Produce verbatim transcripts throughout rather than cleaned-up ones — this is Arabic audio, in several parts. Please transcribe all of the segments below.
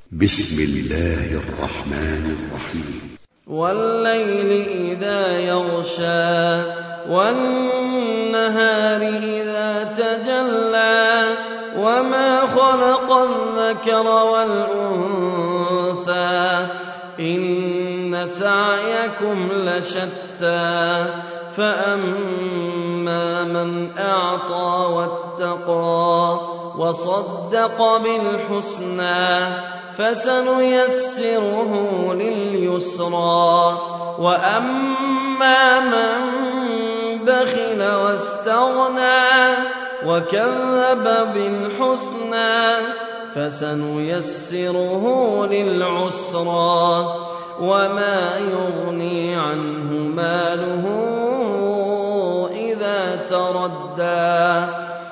بسم الله الرحمن الرحيم والليل إذا يغشى والنهار إذا تجلى وما خلق الذكر والأنثى إن سعيكم لشتى فأما من أعطى واتقى وصدق بالحسنى فسنيسره لليسرى وأما من بخل واستغنى وكذب بالحسنى فسنيسره للعسرى وما يغني عنه ماله إذا تردى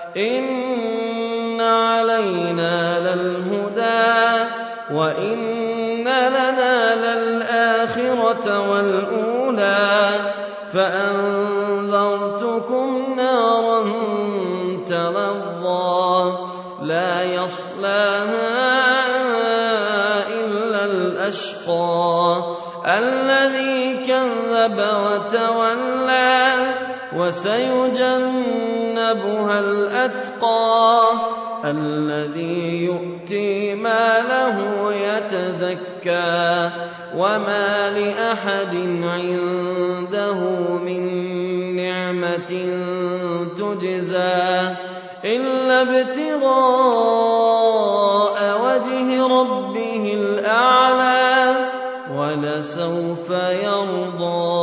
إن علينا للهدى وإن لنا للآخرة والأولى فأنذرتكم نارا تلظى لا يصلاها إلا الأشقى الذي كذب وتولى وسيجنبها الأتقى الذي يؤتي ماله يتزكى وما لأحد عنده من نعمة تجزى إلا ابتغاء وجه ربه الأعلى ولسوف يرضى.